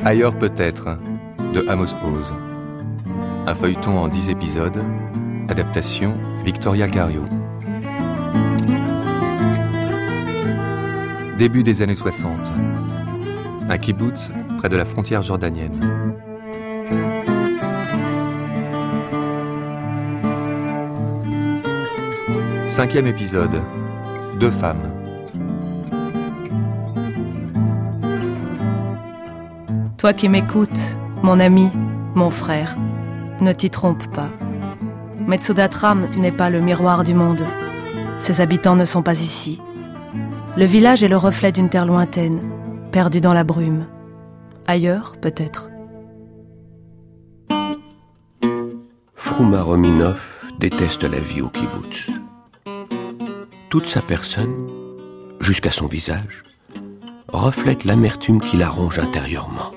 Ailleurs peut-être, de Amos Oz. Un feuilleton en 10 épisodes, adaptation Victoria Cario. Début des années 60. Un kibboutz près de la frontière jordanienne. Cinquième épisode. 2 femmes. Toi qui m'écoutes, mon ami, mon frère, ne t'y trompe pas. Metsudatram n'est pas le miroir du monde. Ses habitants ne sont pas ici. Le village est le reflet d'une terre lointaine, perdue dans la brume. Ailleurs, peut-être. Frouma Rominov déteste la vie au kibboutz. Toute sa personne, jusqu'à son visage, reflète l'amertume qui la ronge intérieurement.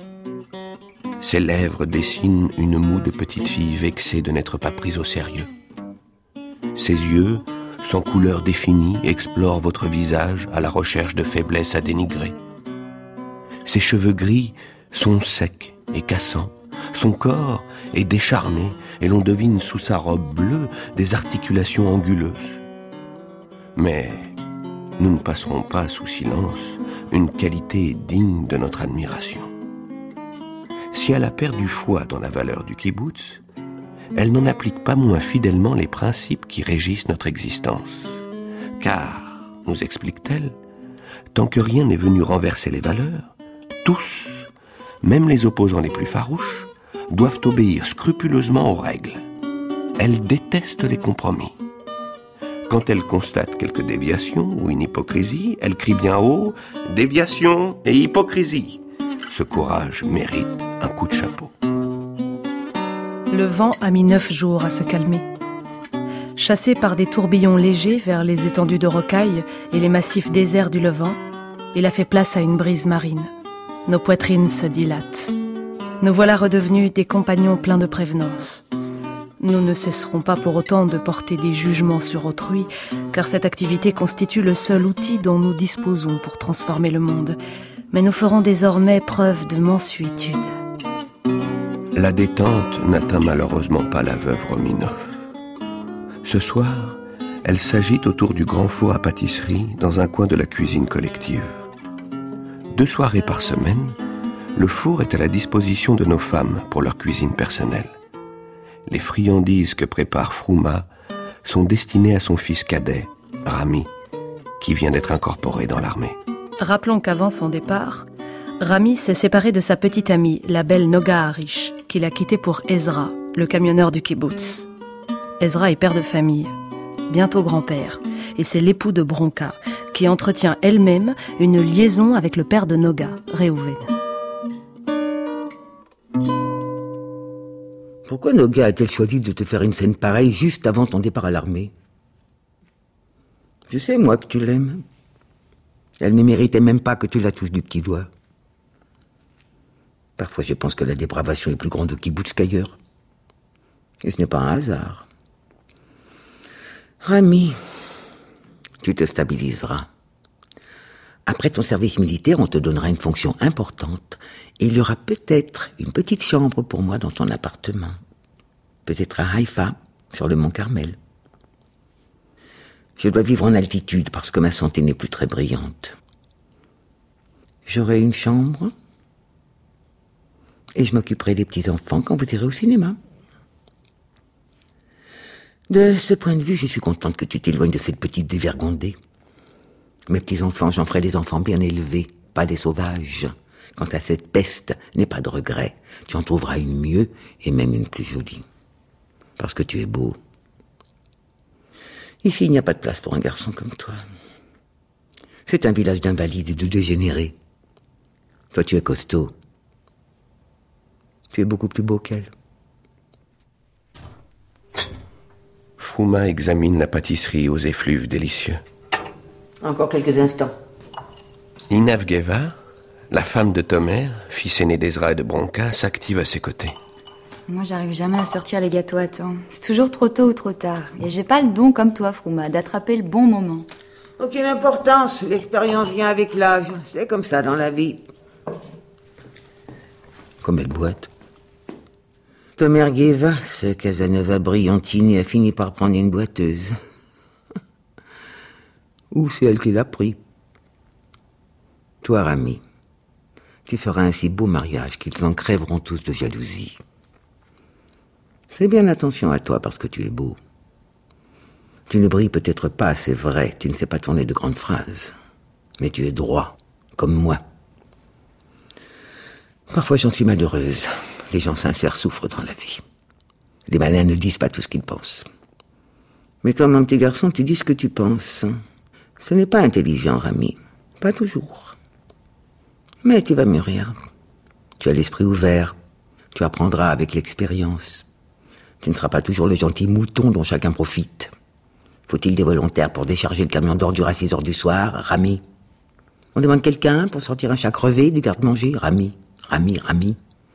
Ses lèvres dessinent une moue de petite fille vexée de n'être pas prise au sérieux. Ses yeux, sans couleur définie, explorent votre visage à la recherche de faiblesses à dénigrer. Ses cheveux gris sont secs et cassants. Son corps est décharné et l'on devine sous sa robe bleue des articulations anguleuses. Mais nous ne passerons pas sous silence une qualité digne de notre admiration. Si elle a perdu foi dans la valeur du kibboutz, elle n'en applique pas moins fidèlement les principes qui régissent notre existence. Car, nous explique-t-elle, tant que rien n'est venu renverser les valeurs, tous, même les opposants les plus farouches, doivent obéir scrupuleusement aux règles. Elle déteste les compromis. Quand elle constate quelque déviation ou une hypocrisie, elle crie bien haut « Déviation et hypocrisie !» Ce courage mérite un coup de chapeau. Le vent a mis 9 jours à se calmer. Chassé par des tourbillons légers vers les étendues de rocailles et les massifs déserts du Levant, il a fait place à une brise marine. Nos poitrines se dilatent. Nous voilà redevenus des compagnons pleins de prévenance. Nous ne cesserons pas pour autant de porter des jugements sur autrui, car cette activité constitue le seul outil dont nous disposons pour transformer le monde. Mais nous ferons désormais preuve de mansuétude. La détente n'atteint malheureusement pas la veuve Rominov. Ce soir, elle s'agite autour du grand four à pâtisserie dans un coin de la cuisine collective. 2 soirées par semaine, le four est à la disposition de nos femmes pour leur cuisine personnelle. Les friandises que prépare Frouma sont destinées à son fils cadet, Rami, qui vient d'être incorporé dans l'armée. Rappelons qu'avant son départ, Rami s'est séparé de sa petite amie, la belle Noga Harish, qu'il a quittée pour Ezra, le camionneur du kibboutz. Ezra est père de famille, bientôt grand-père, et c'est l'époux de Bronca, qui entretient elle-même une liaison avec le père de Noga, Reuven. Pourquoi Noga a-t-elle choisi de te faire une scène pareille juste avant ton départ à l'armée ? Je sais, moi, que tu l'aimes. Elle ne méritait même pas que tu la touches du petit doigt. Parfois, je pense que la dépravation est plus grande au kibboutz qu'ailleurs. Et ce n'est pas un hasard. Rami, tu te stabiliseras. Après ton service militaire, on te donnera une fonction importante et il y aura peut-être une petite chambre pour moi dans ton appartement. Peut-être à Haïfa, sur le mont Carmel. Je dois vivre en altitude parce que ma santé n'est plus très brillante. J'aurai une chambre et je m'occuperai des petits-enfants quand vous irez au cinéma. De ce point de vue, je suis contente que tu t'éloignes de cette petite dévergondée. Mes petits-enfants, j'en ferai des enfants bien élevés, pas des sauvages. Quant à cette peste, n'aie pas de regret. Tu en trouveras une mieux et même une plus jolie. Parce que tu es beau. Ici, il n'y a pas de place pour un garçon comme toi. C'est un village d'invalides et de dégénérés. Toi, tu es costaud. Tu es beaucoup plus beau qu'elle. Frouma examine la pâtisserie aux effluves délicieux. Encore quelques instants. Inav Geva, la femme de Tomer, fils aîné d'Ezra et de Bronca, s'active à ses côtés. Moi, j'arrive jamais à sortir les gâteaux à temps. C'est toujours trop tôt ou trop tard. Et j'ai pas le don, comme toi, Frouma, d'attraper le bon moment. Aucune importance. L'expérience vient avec l'âge. C'est comme ça dans la vie. Comme elle boite. Ta mère Gueva, ce Casanova brillantine, a fini par prendre une boiteuse. Ou c'est elle qui l'a pris. Toi, Rami, tu feras un si beau mariage qu'ils en crèveront tous de jalousie. Fais bien attention à toi parce que tu es beau. Tu ne brilles peut-être pas, c'est vrai, tu ne sais pas tourner de grandes phrases. Mais tu es droit, comme moi. Parfois j'en suis malheureuse. Les gens sincères souffrent dans la vie. Les malins ne disent pas tout ce qu'ils pensent. Mais toi, mon petit garçon, tu dis ce que tu penses. Ce n'est pas intelligent, Rami. Pas toujours. Mais tu vas mûrir. Tu as l'esprit ouvert. Tu apprendras avec l'expérience. Tu ne seras pas toujours le gentil mouton dont chacun profite. Faut-il des volontaires pour décharger le camion d'ordures à 6 heures du soir, Rami? On demande quelqu'un pour sortir un chat crevé du garde-manger, Rami. Rami.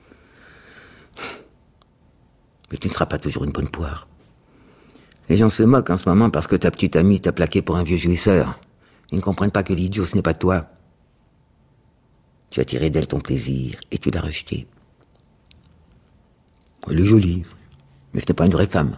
Mais tu ne seras pas toujours une bonne poire. Les gens se moquent en ce moment parce que ta petite amie t'a plaqué pour un vieux jouisseur. Ils ne comprennent pas que l'idiot, ce n'est pas toi. Tu as tiré d'elle ton plaisir et tu l'as rejetée. Elle est jolie, mais ce n'est pas une vraie femme.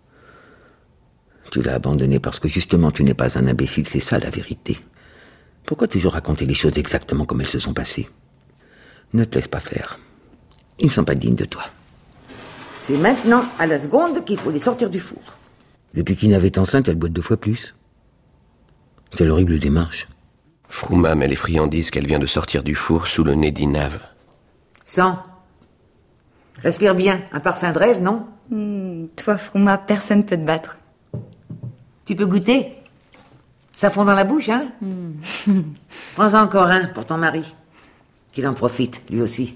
Tu l'as abandonnée parce que justement tu n'es pas un imbécile, c'est ça la vérité. Pourquoi toujours raconter les choses exactement comme elles se sont passées? Ne te laisse pas faire. Ils ne sont pas dignes de toi. C'est maintenant, à la seconde, qu'il faut les sortir du four. Depuis qu'Ina est enceinte, elle boite 2 fois plus. Quelle horrible démarche. Frouma met les friandises qu'elle vient de sortir du four sous le nez d'Inave. Sens. Respire bien. Un parfum de rêve, non? Toi, Frouma, personne peut te battre. Tu peux goûter? Ça fond dans la bouche, hein? Prends-en encore un pour ton mari. Qu'il en profite, lui aussi.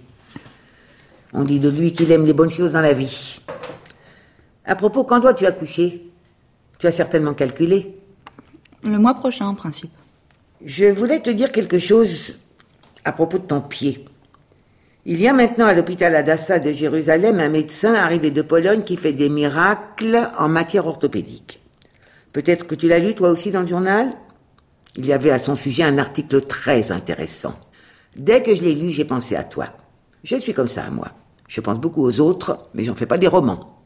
On dit de lui qu'il aime les bonnes choses dans la vie. À propos, quand dois-tu accoucher? Tu as certainement calculé. Le mois prochain, en principe. Je voulais te dire quelque chose à propos de ton pied. Il y a maintenant à l'hôpital Hadassah de Jérusalem un médecin arrivé de Pologne qui fait des miracles en matière orthopédique. Peut-être que tu l'as lu toi aussi dans le journal? Il y avait à son sujet un article très intéressant. Dès que je l'ai lu, j'ai pensé à toi. Je suis comme ça, moi. Je pense beaucoup aux autres, mais j'en fais pas des romans.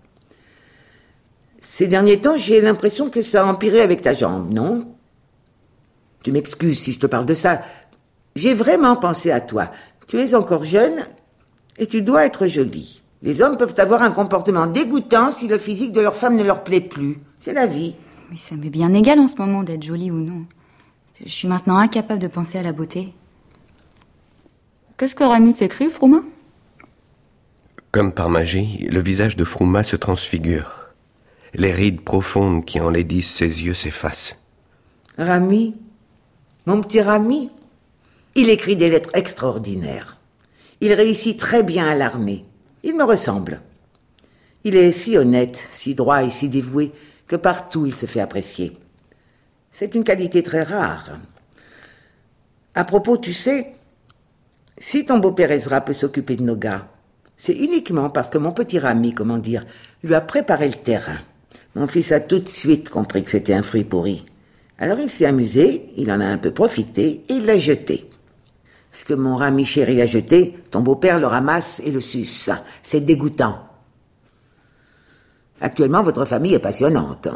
Ces derniers temps, j'ai l'impression que ça a empiré avec ta jambe, non? Tu m'excuses si je te parle de ça. J'ai vraiment pensé à toi. Tu es encore jeune et tu dois être jolie. Les hommes peuvent avoir un comportement dégoûtant si le physique de leur femme ne leur plaît plus. C'est la vie. Mais ça m'est bien égal en ce moment d'être jolie ou non. Je suis maintenant incapable de penser à la beauté. Qu'est-ce que Rami t'écrit, Frouma? Comme par magie, le visage de Frouma se transfigure. Les rides profondes qui enlaidissent ses yeux s'effacent. Rami, mon petit Rami, il écrit des lettres extraordinaires. Il réussit très bien à l'armée. Il me ressemble. Il est si honnête, si droit et si dévoué que partout il se fait apprécier. C'est une qualité très rare. À propos, tu sais, si ton beau-père Ezra peut s'occuper de nos gars, c'est uniquement parce que mon petit Rami, lui a préparé le terrain. Mon fils a tout de suite compris que c'était un fruit pourri. Alors il s'est amusé, il en a un peu profité et il l'a jeté. Ce que mon Rami chéri a jeté, ton beau-père le ramasse et le suce. C'est dégoûtant. Actuellement, votre famille est passionnante.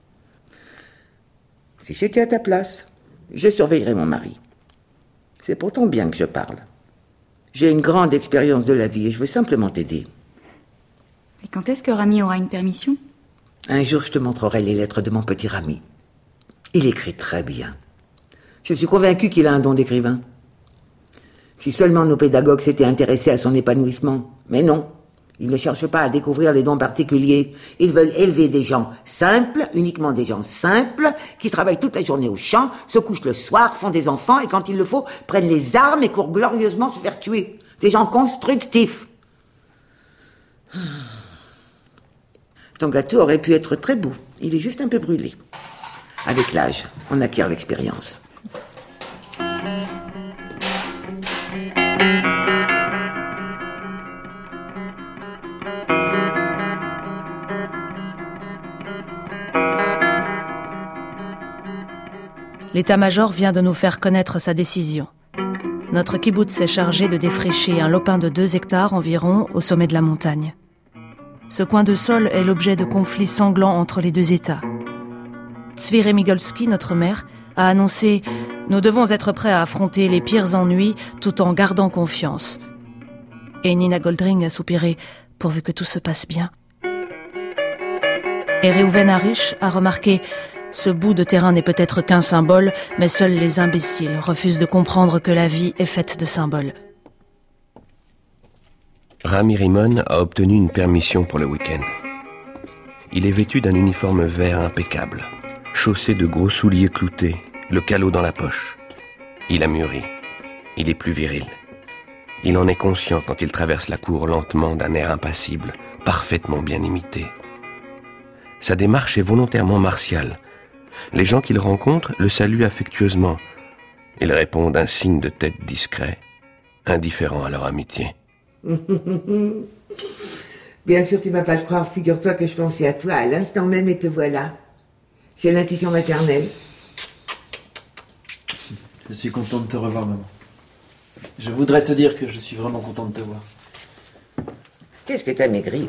Si j'étais à ta place, je surveillerais mon mari. C'est pourtant bien que je parle. J'ai une grande expérience de la vie et je veux simplement t'aider. Et quand est-ce que Rami aura une permission? Un jour, je te montrerai les lettres de mon petit Rami. Il écrit très bien. Je suis convaincu qu'il a un don d'écrivain. Si seulement nos pédagogues s'étaient intéressés à son épanouissement. Mais non, ils ne cherchent pas à découvrir les dons particuliers. Ils veulent élever des gens simples, uniquement des gens simples, qui travaillent toute la journée au champ, se couchent le soir, font des enfants et quand il le faut, prennent les armes et courent glorieusement se faire tuer. Des gens constructifs. Ton gâteau aurait pu être très beau. Il est juste un peu brûlé. Avec l'âge, on acquiert l'expérience. L'état-major vient de nous faire connaître sa décision. notre kibboutz s'est chargé de défricher un lopin de 2 hectares environ au sommet de la montagne. Ce coin de sol est l'objet de conflits sanglants entre les 2 États. Tzvi Remigolski, notre maire, a annoncé « Nous devons être prêts à affronter les pires ennuis tout en gardant confiance ». Et Nina Goldring a soupiré « Pourvu que tout se passe bien ». Et Reuven Harish a remarqué « Ce bout de terrain n'est peut-être qu'un symbole, mais seuls les imbéciles refusent de comprendre que la vie est faite de symboles. » Rami Rimon a obtenu une permission pour le week-end. Il est vêtu d'un uniforme vert impeccable, chaussé de gros souliers cloutés, le calot dans la poche. Il a mûri. Il est plus viril. Il en est conscient quand il traverse la cour lentement d'un air impassible, parfaitement bien imité. Sa démarche est volontairement martiale. Les gens qu'il rencontre le saluent affectueusement. Il répond d'un signe de tête discret, indifférent à leur amitié. Bien sûr, tu vas pas le croire. Figure-toi que je pensais à toi à l'instant même et te voilà. C'est l'intuition maternelle. Je suis content de te revoir, maman. Je voudrais te dire que je suis vraiment content de te voir. Qu'est-ce que t'as maigri?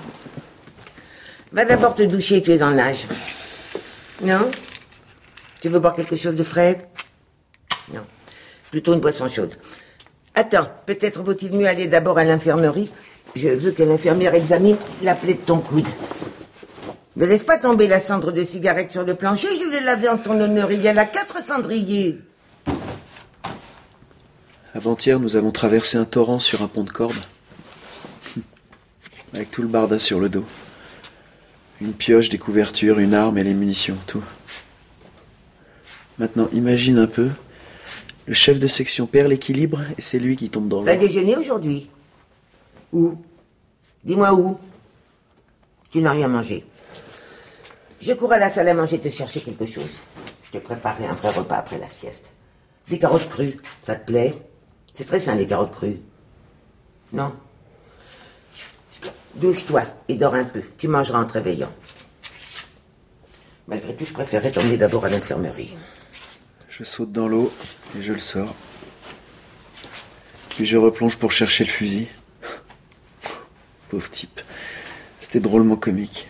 Va d'abord te doucher, tu es en nage. Non? Tu veux boire quelque chose de frais? Non. Plutôt une boisson chaude. Attends, peut-être vaut-il mieux aller d'abord à l'infirmerie. Je veux que l'infirmière examine la plaie de ton coude. Ne laisse pas tomber la cendre de cigarette sur le plancher, je l'ai lavé en ton honneur. Il y a là 4 cendriers. Avant-hier, nous avons traversé un torrent sur un pont de corde. Avec tout le barda sur le dos. Une pioche, des couvertures, une arme et les munitions, tout. Maintenant, imagine un peu. Le chef de section perd l'équilibre et c'est lui qui tombe dans l'eau. T'as déjeuné aujourd'hui? Où? Dis-moi où? Tu n'as rien mangé. Je cours à la salle à manger te chercher quelque chose. Je t'ai préparé un vrai repas après la sieste. Des carottes crues, ça te plaît? C'est très sain, les carottes crues. Non? Douche-toi et dors un peu. Tu mangeras en te réveillant. Malgré tout, je préférerais t'emmener d'abord à l'infirmerie. Je saute dans l'eau et je le sors. Puis je replonge pour chercher le fusil. Pauvre type. C'était drôlement comique.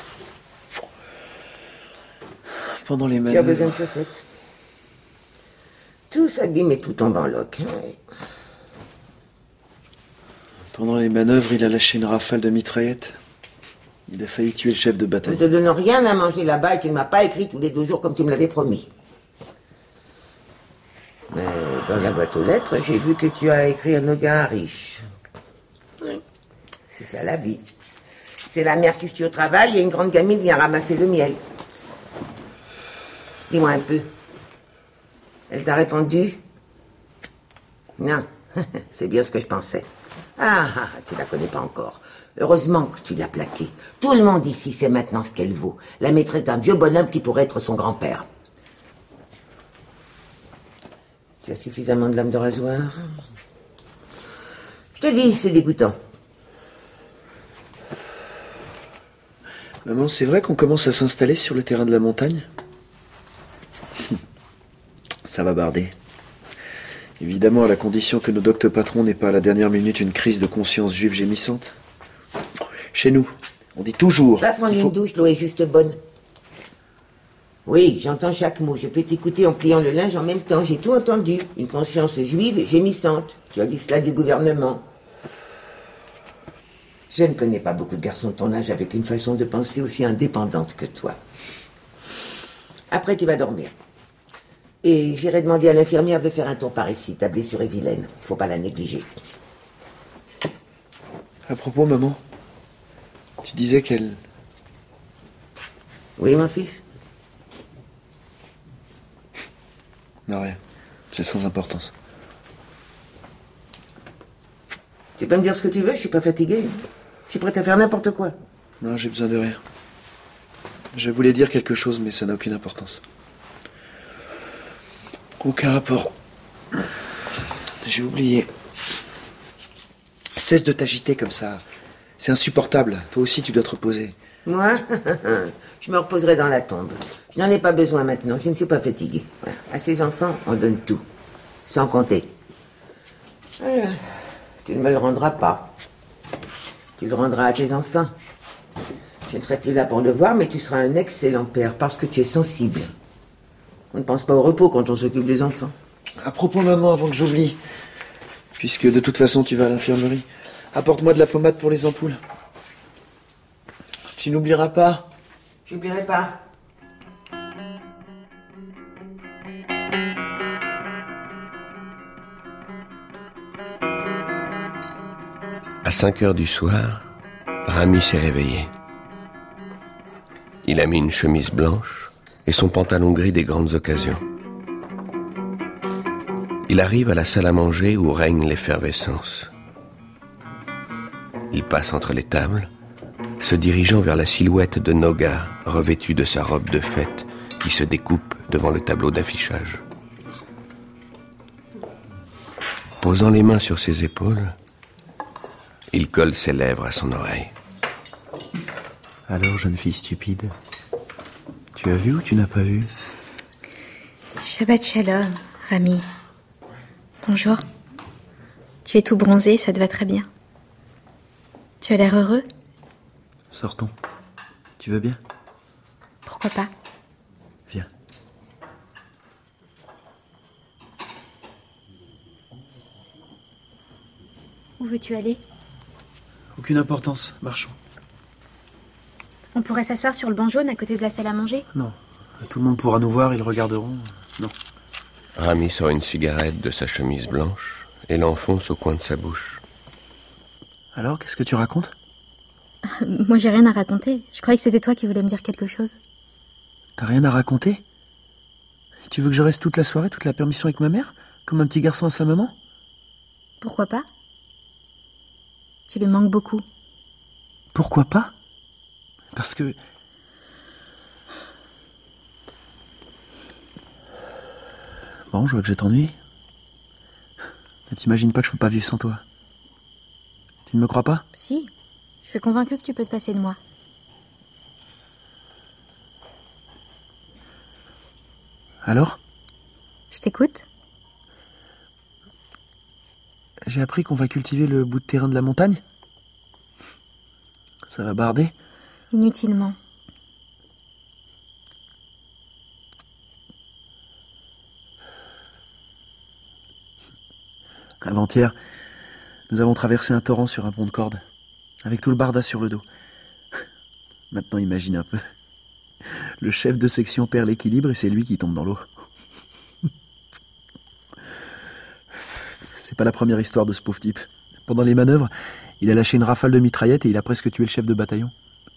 Pendant les manœuvres... Tu as besoin de chaussettes? Tout s'abîme et tout tombe en loque. Pendant les manœuvres, il a lâché une rafale de mitraillettes. Il a failli tuer le chef de bataille. Ne te donne rien à manger là-bas et tu ne m'as pas écrit tous les 2 jours comme tu me l'avais promis. Mais dans la boîte aux lettres, j'ai vu que tu as écrit un Noga riche. Oui. C'est ça la vie. C'est la mère qui se tue au travail et une grande gamine vient ramasser le miel. Dis-moi un peu. Elle t'a répondu? Non, c'est bien ce que je pensais. Ah, tu la connais pas encore. Heureusement que tu l'as plaquée. Tout le monde ici sait maintenant ce qu'elle vaut. La maîtresse d'un vieux bonhomme qui pourrait être son grand-père. Tu as suffisamment de lames de rasoir? Je te dis, c'est dégoûtant. Maman, c'est vrai qu'on commence à s'installer sur le terrain de la montagne? Ça va barder. Évidemment, à la condition que nos docteurs patrons n'aient pas à la dernière minute une crise de conscience juive gémissante. Chez nous, on dit toujours... Va prendre une douche, l'eau est juste bonne. Oui, j'entends chaque mot. Je peux t'écouter en pliant le linge en même temps. J'ai tout entendu. Une conscience juive et gémissante. Tu as dit cela du gouvernement. Je ne connais pas beaucoup de garçons de ton âge avec une façon de penser aussi indépendante que toi. Après, tu vas dormir. Et j'irai demander à l'infirmière de faire un tour par ici. Ta blessure est vilaine. Il ne faut pas la négliger. À propos, maman, tu disais qu'elle... Oui, mon fils? Non, rien. C'est sans importance. Tu peux me dire ce que tu veux, je suis pas fatigué. Je suis prête à faire n'importe quoi. Non, j'ai besoin de rien. Je voulais dire quelque chose, mais ça n'a aucune importance. Aucun rapport. J'ai oublié. Cesse de t'agiter comme ça. C'est insupportable. Toi aussi, tu dois te reposer. Moi, je me reposerai dans la tombe. Je n'en ai pas besoin maintenant, je ne suis pas fatiguée. Voilà. À ces enfants, on donne tout. Sans compter. Tu ne me le rendras pas. Tu le rendras à tes enfants. Je ne serai plus là pour le voir, mais tu seras un excellent père, parce que tu es sensible. On ne pense pas au repos quand on s'occupe des enfants. À propos, maman, avant que j'oublie, puisque de toute façon tu vas à l'infirmerie, apporte-moi de la pommade pour les ampoules. Tu n'oublieras pas. J'oublierai pas. À 5 heures du soir, Rami s'est réveillé. Il a mis une chemise blanche et son pantalon gris des grandes occasions. Il arrive à la salle à manger où règne l'effervescence. Il passe entre les tables, se dirigeant vers la silhouette de Noga, revêtue de sa robe de fête, qui se découpe devant le tableau d'affichage. Posant les mains sur ses épaules, il colle ses lèvres à son oreille. Alors, jeune fille stupide, tu as vu ou tu n'as pas vu? Shabbat shalom, Rami. Bonjour. Tu es tout bronzé, ça te va très bien. Tu as l'air heureux? Sortons. Tu veux bien? Pourquoi pas? Viens. Où veux-tu aller? Aucune importance, marchons. On pourrait s'asseoir sur le banc jaune à côté de la salle à manger? Non. Tout le monde pourra nous voir, ils regarderont. Non. Rami sort une cigarette de sa chemise blanche et l'enfonce au coin de sa bouche. Alors, qu'est-ce que tu racontes? Moi, j'ai rien à raconter. Je croyais que c'était toi qui voulais me dire quelque chose. T'as rien à raconter? Tu veux que je reste toute la soirée, toute la permission avec ma mère? Comme un petit garçon à sa maman? Pourquoi pas? Tu lui manques beaucoup. Pourquoi pas? Parce que... Bon, je vois que je t'ennuie. Mais t'imagines pas que je peux pas vivre sans toi. Tu ne me crois pas? Si. Je suis convaincue que tu peux te passer de moi. Alors? Je t'écoute. J'ai appris qu'on va cultiver le bout de terrain de la montagne. Ça va barder. Inutilement. Avant-hier, nous avons traversé un torrent sur un pont de corde, avec tout le barda sur le dos. Maintenant, imagine un peu. Le chef de section perd l'équilibre et c'est lui qui tombe dans l'eau. C'est pas la première histoire de ce pauvre type. Pendant les manœuvres, il a lâché une rafale de mitraillette et il a presque tué le chef de bataillon.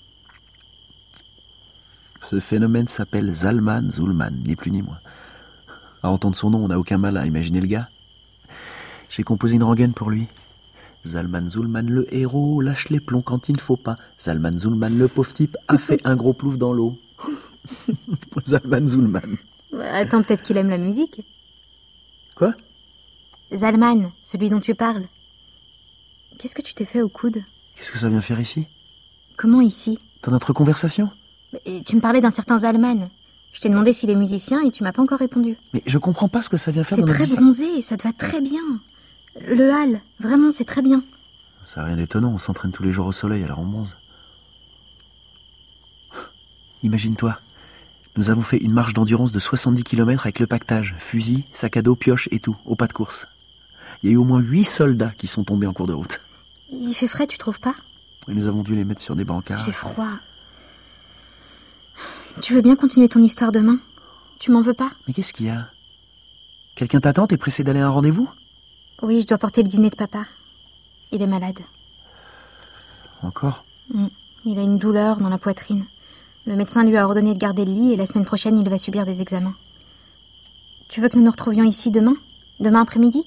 Ce phénomène s'appelle Zalman Zulman, ni plus ni moins. À entendre son nom, on n'a aucun mal à imaginer le gars. J'ai composé une rengaine pour lui. Zalman Zulman, le héros, lâche les plombs quand il ne faut pas. Zalman Zulman, le pauvre type, a fait un gros plouf dans l'eau. Zalman Zulman. Attends, peut-être qu'il aime la musique. Quoi? Zalman, celui dont tu parles. Qu'est-ce que tu t'es fait au coude? Qu'est-ce que ça vient faire ici? Comment ici? Dans notre conversation? Mais tu me parlais d'un certain Zalman. Je t'ai demandé s'il est musicien et tu m'as pas encore répondu. Mais je comprends pas ce que ça vient faire dans notre... T'es très bronzé et ça te va très bien. Le hall, vraiment, c'est très bien. Ça n'a rien d'étonnant, on s'entraîne tous les jours au soleil, alors on bronze. Imagine-toi, nous avons fait une marche d'endurance de 70 km avec le pactage, fusil, sac à dos, pioche et tout, au pas de course. Il y a eu au moins 8 soldats qui sont tombés en cours de route. Il fait frais, tu trouves pas? Et nous avons dû les mettre sur des brancards. J'ai froid. Tu veux bien continuer ton histoire demain? Tu m'en veux pas? Mais qu'est-ce qu'il y a? Quelqu'un t'attend, t'es pressé d'aller à un rendez-vous? Oui, je dois porter le dîner de papa. Il est malade. Encore? Il a une douleur dans la poitrine. Le médecin lui a ordonné de garder le lit et la semaine prochaine, il va subir des examens. Tu veux que nous nous retrouvions ici demain? Demain après-midi?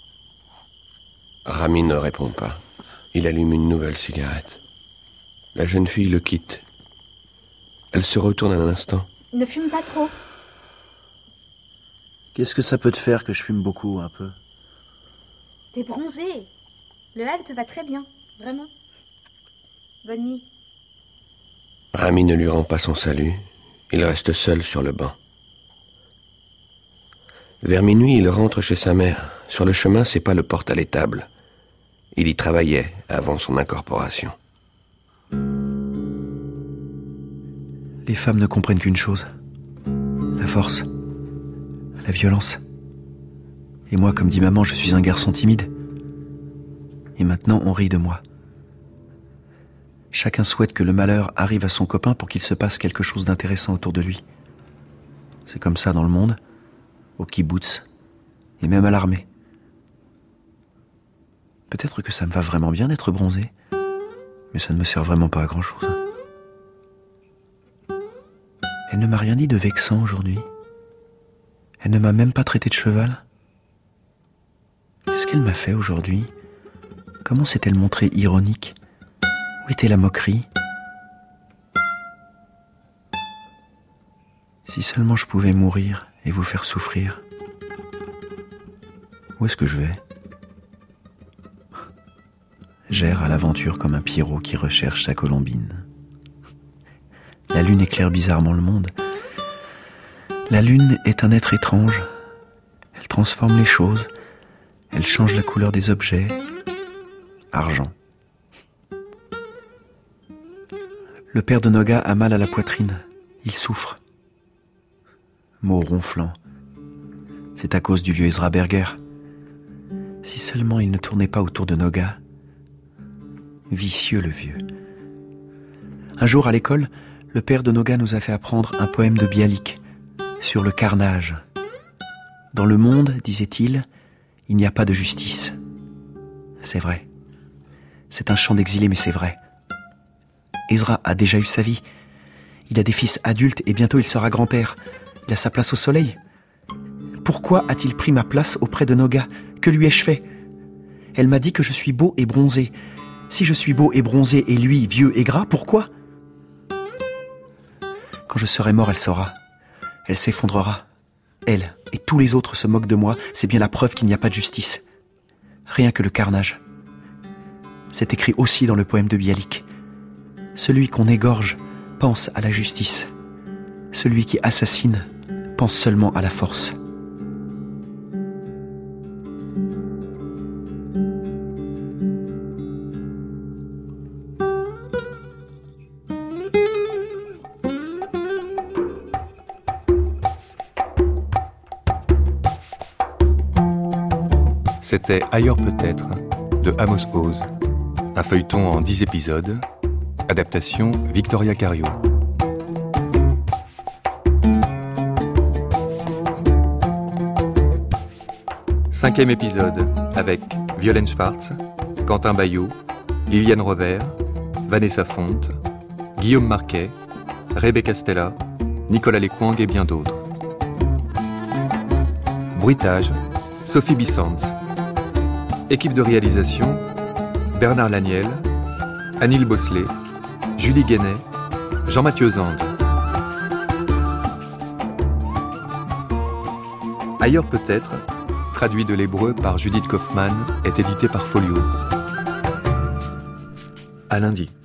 Rami ne répond pas. Il allume une nouvelle cigarette. La jeune fille le quitte. Elle se retourne un instant. Ne fume pas trop. Qu'est-ce que ça peut te faire que je fume beaucoup, un peu? T'es bronzé. Le hall te va très bien, vraiment. Bonne nuit. Rami ne lui rend pas son salut. Il reste seul sur le banc. Vers minuit, il rentre chez sa mère, Sur le chemin, c'est pas le porte à l'étable. Il y travaillait avant son incorporation. Les femmes ne comprennent qu'une chose. La force. La violence. Et moi, comme dit maman, je suis un garçon timide. Et maintenant, on rit de moi. Chacun souhaite que le malheur arrive à son copain pour qu'il se passe quelque chose d'intéressant autour de lui. C'est comme ça dans le monde, au kibboutz, et même à l'armée. Peut-être que ça me va vraiment bien d'être bronzé, mais ça ne me sert vraiment pas à grand-chose. Elle ne m'a rien dit de vexant aujourd'hui. Elle ne m'a même pas traité de cheval. Qu'est-ce qu'elle m'a fait aujourd'hui ? Comment s'est-elle montrée ironique ? Où était la moquerie ? Si seulement je pouvais mourir et vous faire souffrir. Où est-ce que je vais ? J'erre à l'aventure comme un Pierrot qui recherche sa colombine. La lune éclaire bizarrement le monde. La lune est un être étrange. Elle transforme les choses. Elle change la couleur des objets. Argent. Le père de Noga a mal à la poitrine. Il souffre. Mot ronflant. C'est à cause du vieux Ezra Berger. Si seulement il ne tournait pas autour de Noga. Vicieux le vieux. Un jour à l'école, le père de Noga nous a fait apprendre un poème de Bialik sur le carnage. Dans le monde, disait-il, il n'y a pas de justice. C'est vrai. C'est un chant d'exilé, mais c'est vrai. Ezra a déjà eu sa vie. Il a des fils adultes et bientôt il sera grand-père. Il a sa place au soleil. Pourquoi a-t-il pris ma place auprès de Noga ? Que lui ai-je fait ? Elle m'a dit que je suis beau et bronzé. Si je suis beau et bronzé et lui, vieux et gras, pourquoi ? Quand je serai mort, elle saura. Elle s'effondrera. Elle et tous les autres se moquent de moi. C'est bien la preuve qu'il n'y a pas de justice. Rien que le carnage. C'est écrit aussi dans le poème de Bialik. Celui qu'on égorge pense à la justice. Celui qui assassine pense seulement à la force. C'était Ailleurs peut-être de Amos Oz, un feuilleton en 10 épisodes, adaptation Victoria Cario. Cinquième épisode avec Violaine Schwartz, Quentin Bayot, Liliane Robert, Vanessa Fonte, Guillaume Marquet, Rebecca Stella, Nicolas Lequang et bien d'autres. Bruitage, Sophie Bissans. Équipe de réalisation, Bernard Laniel, Anil Bosselet, Julie Guénet, Jean-Mathieu Zand. Ailleurs peut-être, traduit de l'hébreu par Judith Kaufmann, est édité par Folio. À lundi.